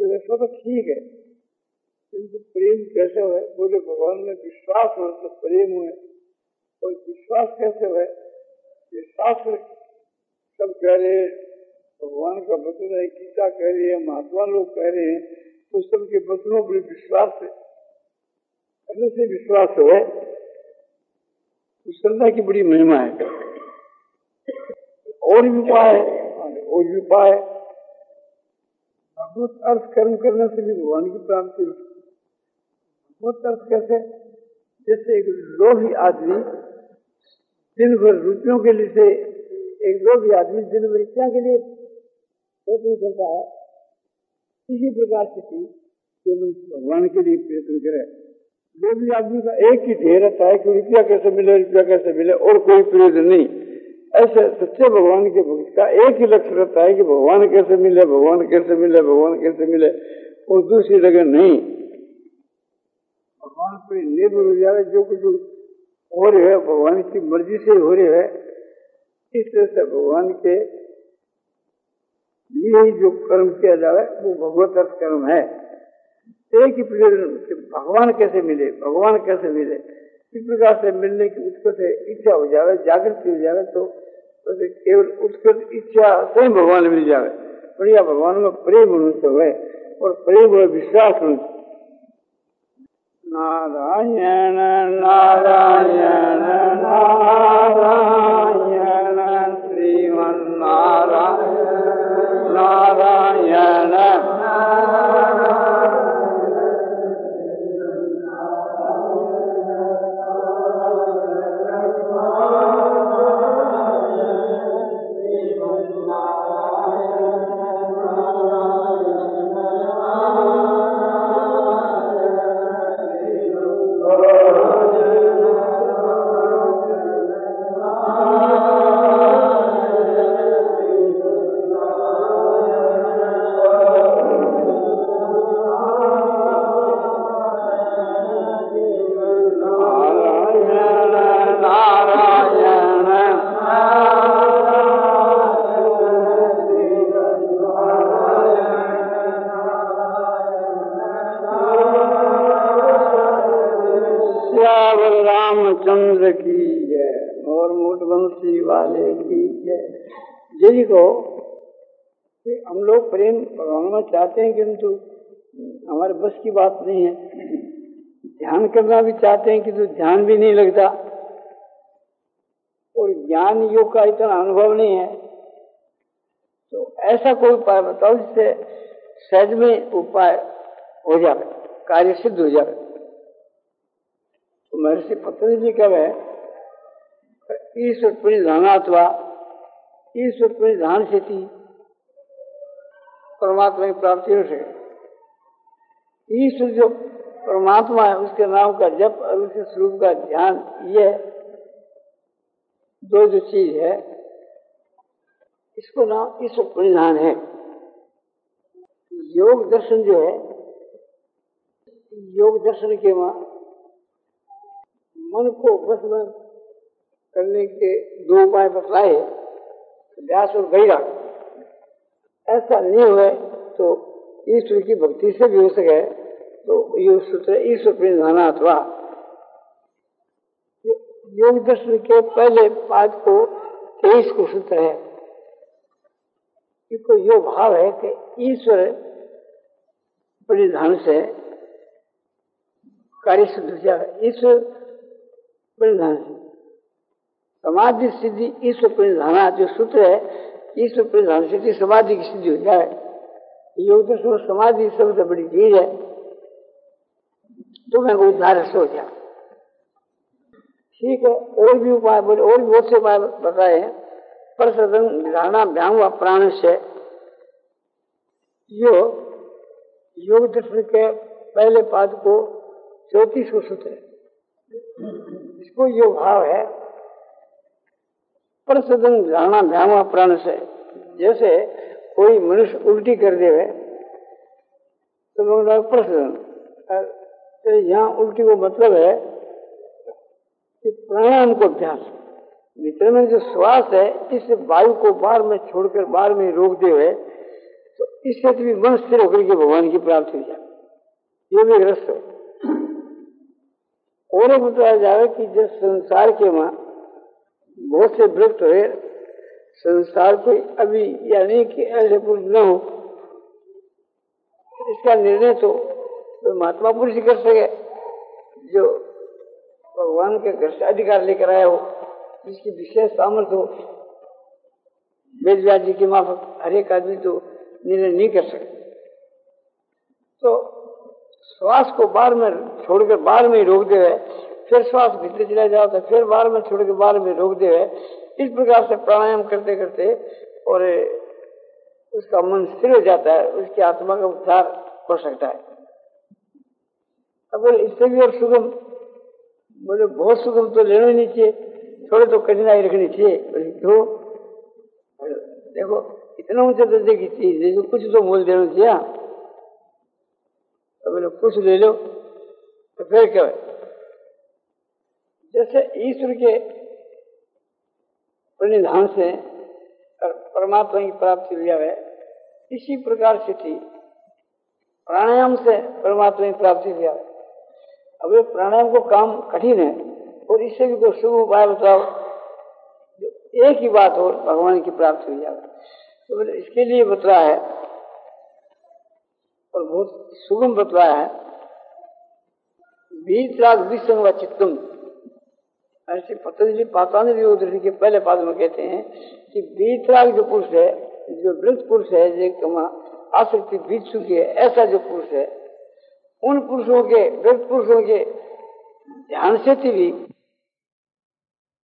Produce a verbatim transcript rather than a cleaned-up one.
भक्ति वैसा तो ठीक है, किंतु प्रेम कैसे है? बोले भगवान में विश्वास हो तो प्रेम हुए। और विश्वास कैसे है? ये शास्त्र सब कह रहे हैं, भगवान का वचन है, गीता कह रही है, महात्मा लोग कह रहे हैं, तो सबके वचनों पर विश्वास है। ऐसे से विश्वास है तो श्रद्धा की बड़ी महिमा है। और भी उपाय है, और भी उपाय है। भगवत अर्थ कर्म करने से भी भगवान की प्राप्ति होती है। भगवत अर्थ कैसे? जैसे एक लोभी आदमी दिन भर रुपयों के लिए से एक लोभी आदमी दिन भर रुपया के लिए प्रयत्न करता है, इसी प्रकार से थी जो भगवान के लिए प्रयत्न करे। लोभी आदमी का एक ही ध्येय रहता है कि रुपया कैसे मिले, रुपया कैसे मिले, और कोई प्रयोजन नहीं। ऐसे सच्चे भगवान के भक्त का एक ही लक्ष्य रहता है कि भगवान कैसे मिले, भगवान कैसे मिले, भगवान कैसे मिले, और दूसरी जगह नहीं। भगवान पर निर्भर हो जाए, जो कुछ हो रहे है भगवान की मर्जी से हो रहे है। इस तरह से भगवान के लिए ही जो कर्म किया जाए वो भगवत अर्थ कर्म है। एक ही प्रयोजन, भगवान कैसे मिले, भगवान कैसे मिले, इस प्रकार से मिलने की उत्कट इच्छा हो जाए, जागृति हो जाए, तो केवल उत्कट इच्छा से भगवान मिल जाए। बढ़िया भगवान में प्रेम होना चाहिए और प्रेम और विश्वास होना। नारायण नारायण नारायण श्रीमन नारायण नारायण रामचंद्र की जय और मोटबंसी वाले की जय। यही को कि हम लोग प्रेम भगवान चाहते हैं, किंतु हमारे बस की बात नहीं है। ध्यान करना भी चाहते हैं किंतु ध्यान भी नहीं लगता, और ज्ञान योग का इतना अनुभव नहीं है। तो ऐसा कोई उपाय बताओ जिससे सहज में उपाय हो जाए, कार्य सिद्ध हो जाए। तो महर्षि पतंजलि कह रहे ईश्वर परिधानात्वा, ईश्वर परिधान से थी परमात्मा की प्राप्ति हो सके। ईश्वर जो परमात्मा है उसके नाम का जप और उसके स्वरूप का ध्यान, ये दो जो चीज है इसको नाम ईश्वर परिधान है। योग दर्शन जो है, योग दर्शन के वहां मन को बस में करने के दो उपाय बतलाए, व्यास और वैराग। ऐसा नहीं हुए तो ईश्वर की भक्ति से भी हो सके, तो ये सूत्र ईश्वर परिधाना अथवा योग दर्शन के पहले पाद को तेईस को सूत्र है। इसको यो भाव है कि ईश्वर परिधान से कार्य सिद्ध हो जाए। ईश्वर परिधान से समाधि सिद्धि, ईश्वर परिधाना जो सूत्र है, ईश्वर परिधान सिद्धि समाधि की सिद्धि हो जाए। योग दर्शन समाधि सबसे बड़ी चीज है, तो मैं उद्धार से हो जाए। ठीक है, और भी उपाय बोले, और भी बहुत से उपाय बताए हैं। पर सदन धारणा भ्याम व प्राण से यो योग दर्शन के पहले पाद को चौतीस को सूत्र है। इसको यो भाव है पर सदन धारणा भ्याम व प्राण से। जैसे कोई मनुष्य उल्टी कर देवे तो लोग प्रसदन, तो यहाँ उल्टी को मतलब है कि प्राणायाम को अभ्यास, भीतर में जो श्वास है इस वायु को बाहर में छोड़कर बाहर में रोक दे हुए, तो इससे भी मन स्थिर होकर के भगवान की प्राप्ति हो जाए, ये भी रस है। और एक बताया जाए कि जब संसार के वहां बहुत से वृत्त हुए, संसार कोई अभी या नहीं कि ऐसे पुरुष न हो, इसका निर्णय तो कोई महात्मा पुरुष ही कर सके जो भगवान के घर से अधिकार लेकर आया हो, जिसकी विशेष सामर्थ्य हो। वेद व्यास जी के माफक हर एक आदमी तो निर्णय नहीं कर सकते। तो श्वास को बाहर में छोड़कर बाहर में ही रोक दे, फिर श्वास भीतर चला जाओ तो फिर बाहर में छोड़कर बाहर में रोक दे, इस प्रकार से प्राणायाम करते करते और उसका मन स्थिर हो जाता है, उसकी आत्मा का उद्धार हो सकता है। अब बोले इससे भी और सुगम, बोले बहुत सुगम तो लेना ही नहीं चाहिए, थोड़े तो कठिनाई रखनी चाहिए। क्यों? देखो इतना ऊंचा दर्जे की चीज है, जो कुछ तो मोल देना चाहिए। तो बोले कुछ ले लो तो फिर क्या है? जैसे ईश्वर के प्रणिधान से परमात्मा की प्राप्ति हो जाए, इसी प्रकार से थी प्राणायाम से परमात्मा की प्राप्ति हो जाए। अब ये प्राणायाम को काम कठिन है और इससे भी कोई शुभ उपाय बताओ जो एक ही बात हो, भगवान की प्राप्ति हो जाए। तो बोले इसके लिए बतला है और बहुत सुगम बतला है, वीतराग विसंग व चित्तम। ऐसे पतंजलि पातांजलि योग के पहले पाद में कहते हैं कि वीतराग जो पुरुष है, जो वृत्त पुरुष है, जो आसक्ति बीत चुकी है, ऐसा जो पुरुष है, उन पुरुषों के वृत्त पुरुषों के ध्यान से भी